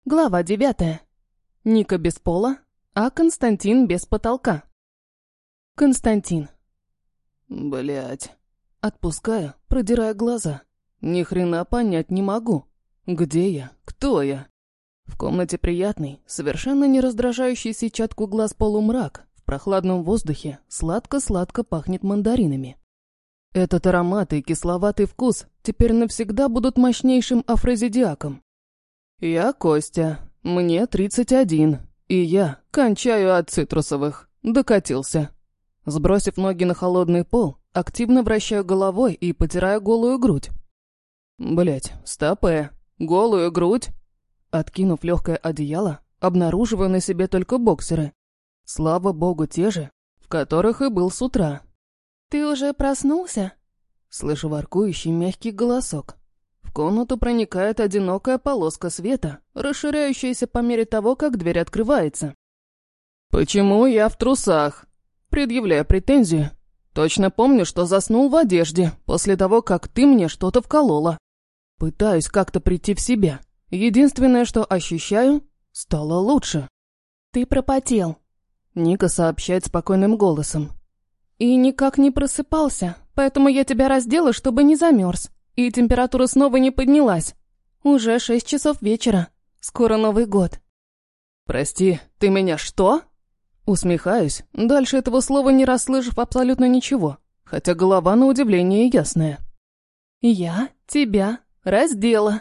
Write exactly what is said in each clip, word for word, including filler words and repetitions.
Глава девятая. Ника без пола, а Константин без потолка. Константин. Блять. Отпускаю, продирая глаза. Ни хрена понять не могу. Где я? Кто я? В комнате приятный, совершенно не раздражающий сетчатку глаз полумрак. В прохладном воздухе сладко-сладко пахнет мандаринами. Этот аромат и кисловатый вкус теперь навсегда будут мощнейшим афродизиаком. Я Костя, мне тридцать один, и я кончаю от цитрусовых. Докатился. Сбросив ноги на холодный пол, активно вращаю головой и потираю голую грудь. Блять, стопэ, голую грудь? Откинув легкое одеяло, обнаруживаю на себе только боксеры. Слава богу, те же, в которых и был с утра. «Ты уже проснулся?» Слышу воркующий мягкий голосок. В комнату проникает одинокая полоска света, расширяющаяся по мере того, как дверь открывается. «Почему я в трусах?» Предъявляю претензию. Точно помню, что заснул в одежде после того, как ты мне что-то вколола. Пытаюсь как-то прийти в себя. Единственное, что ощущаю, стало лучше. «Ты пропотел», — Ника сообщает спокойным голосом. «И никак не просыпался, поэтому я тебя раздела, чтобы не замерз. И температура снова не поднялась. Уже шесть часов вечера. Скоро Новый год». «Прости, ты меня что?» Усмехаюсь, дальше этого слова не расслышав абсолютно ничего, хотя голова на удивление ясная. «Я тебя раздела».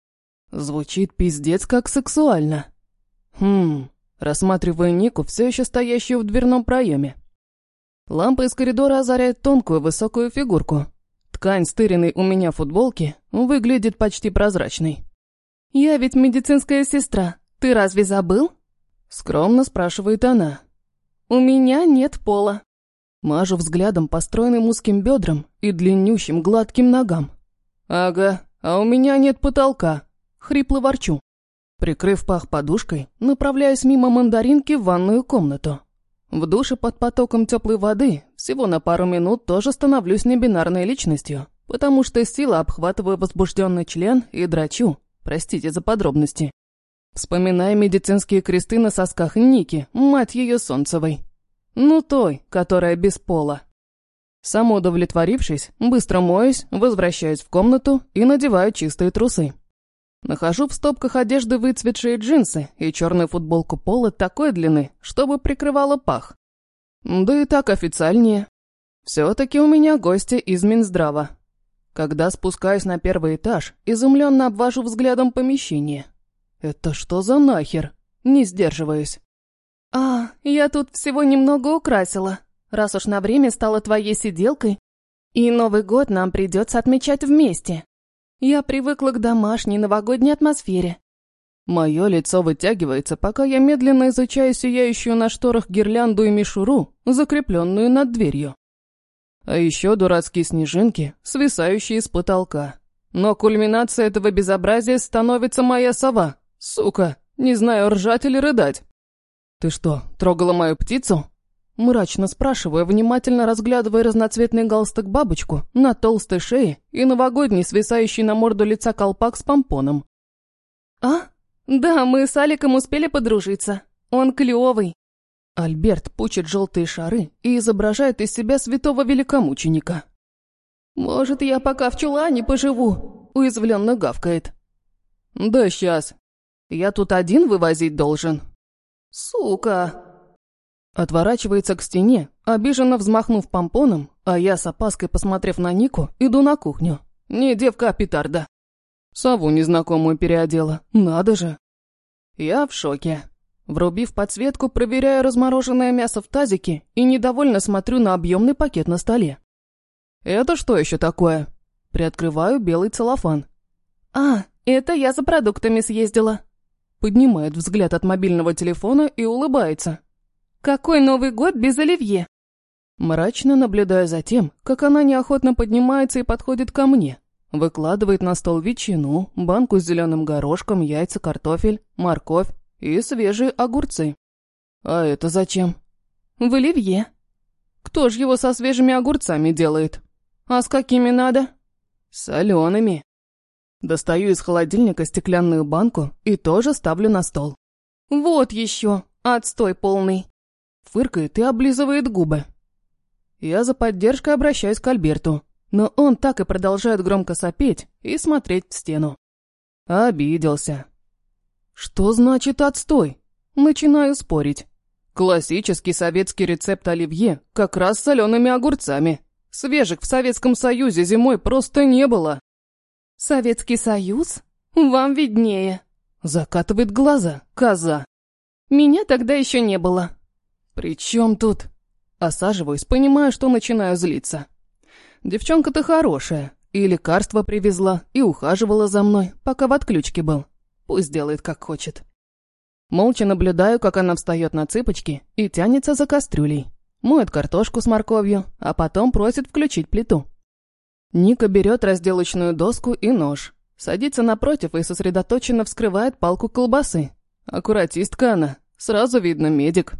Звучит пиздец как сексуально. Хм, рассматриваю Нику, все еще стоящую в дверном проеме. Лампа из коридора озаряет тонкую высокую фигурку. Ткань стыренной у меня футболки выглядит почти прозрачной. «Я ведь медицинская сестра. Ты разве забыл?» Скромно спрашивает она. «У меня нет пола». Мажу взглядом по стройным узким бедрам и длиннющим гладким ногам. «Ага, а у меня нет потолка». Хрипло ворчу. Прикрыв пах подушкой, направляюсь мимо мандаринки в ванную комнату. В душе под потоком теплой воды всего на пару минут тоже становлюсь небинарной личностью, потому что сила обхватываю возбужденный член и драчу, простите за подробности. Вспоминая медицинские кресты на сосках Ники, мать ее Солнцевой. Ну той, которая без пола. Самоудовлетворившись, быстро моюсь, возвращаюсь в комнату и надеваю чистые трусы. Нахожу в стопках одежды выцветшие джинсы и черную футболку пола такой длины, чтобы прикрывала пах. Да и так официальнее. Все-таки у меня гости из Минздрава. Когда спускаюсь на первый этаж, изумленно обвожу взглядом помещение. Это что за нахер? Не сдерживаюсь. «А, я тут всего немного украсила, раз уж на время стала твоей сиделкой. И Новый год нам придется отмечать вместе. Я привыкла к домашней новогодней атмосфере». Мое лицо вытягивается, пока я медленно изучаю сияющую на шторах гирлянду и мишуру, закрепленную над дверью. А еще дурацкие снежинки, свисающие с потолка. Но кульминацией этого безобразия становится моя сова. Сука, не знаю, ржать или рыдать. «Ты что, трогала мою птицу?» Мрачно спрашиваю, внимательно разглядывая разноцветный галстук-бабочку на толстой шее и новогодний, свисающий на морду лица колпак с помпоном. «А? Да, мы с Аликом успели подружиться. Он клевый». Альберт пучит желтые шары и изображает из себя святого великомученика. «Может, я пока в чулане поживу?» — уязвленно гавкает. «Да сейчас. Я тут один вывозить должен». «Сука!» Отворачивается к стене, обиженно взмахнув помпоном, а я с опаской, посмотрев на Нику, иду на кухню. Не девка, а петарда. Сову незнакомую переодела, надо же. Я в шоке. Врубив подсветку, проверяю размороженное мясо в тазике и недовольно смотрю на объемный пакет на столе. «Это что еще такое?» Приоткрываю белый целлофан. «А, это я за продуктами съездила». Поднимает взгляд от мобильного телефона и улыбается. «Какой Новый год без оливье?» Мрачно наблюдая за тем, как она неохотно поднимается и подходит ко мне. Выкладывает на стол ветчину, банку с зеленым горошком, яйца, картофель, морковь и свежие огурцы. «А это зачем?» «В оливье». «Кто ж его со свежими огурцами делает?» «А с какими надо?» «Солеными». Достаю из холодильника стеклянную банку и тоже ставлю на стол. «Вот еще! Отстой полный!» Фыркает и облизывает губы. Я за поддержкой обращаюсь к Альберту, но он так и продолжает громко сопеть и смотреть в стену. Обиделся. Что значит отстой? Начинаю спорить. Классический советский рецепт оливье как раз с солеными огурцами. Свежих в Советском Союзе зимой просто не было. «Советский Союз? Вам виднее!» Закатывает глаза коза. «Меня тогда еще не было». «При чем тут?» Осаживаюсь, понимаю, что начинаю злиться. Девчонка-то хорошая. И лекарства привезла, и ухаживала за мной, пока в отключке был. Пусть делает, как хочет. Молча наблюдаю, как она встает на цыпочки и тянется за кастрюлей. Моет картошку с морковью, а потом просит включить плиту. Ника берет разделочную доску и нож. Садится напротив и сосредоточенно вскрывает палку колбасы. Аккуратистка она, сразу видно медик.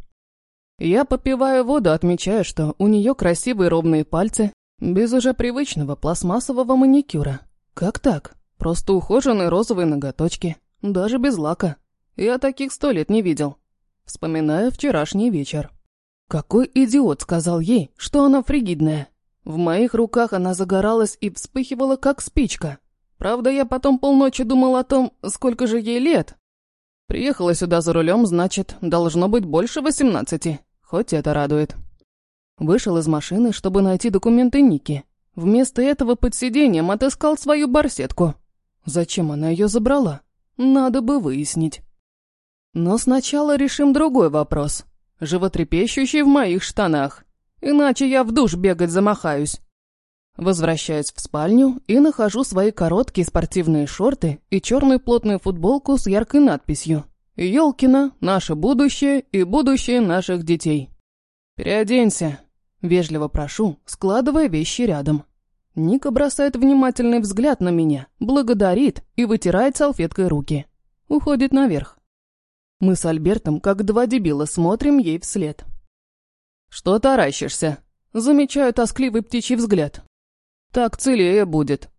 Я попиваю воду, отмечая, что у нее красивые ровные пальцы, без уже привычного пластмассового маникюра. Как так? Просто ухоженные розовые ноготочки, даже без лака. Я таких сто лет не видел. Вспоминаю вчерашний вечер. Какой идиот сказал ей, что она фригидная. В моих руках она загоралась и вспыхивала, как спичка. Правда, я потом полночи думал о том, сколько же ей лет. Приехала сюда за рулем, значит, должно быть больше восемнадцати. Хоть это радует. Вышел из машины, чтобы найти документы Ники. Вместо этого под сиденьем отыскал свою барсетку. Зачем она ее забрала? Надо бы выяснить. Но сначала решим другой вопрос. Животрепещущий в моих штанах. Иначе я в душ бегать замахаюсь. Возвращаюсь в спальню и нахожу свои короткие спортивные шорты и черную плотную футболку с яркой надписью «Ёлкина, наше будущее и будущее наших детей». «Переоденься», — вежливо прошу, складывая вещи рядом. Ника бросает внимательный взгляд на меня, благодарит и вытирает салфеткой руки. Уходит наверх. Мы с Альбертом, как два дебила, смотрим ей вслед. «Что таращишься?» Замечаю тоскливый птичий взгляд. «Так целее будет».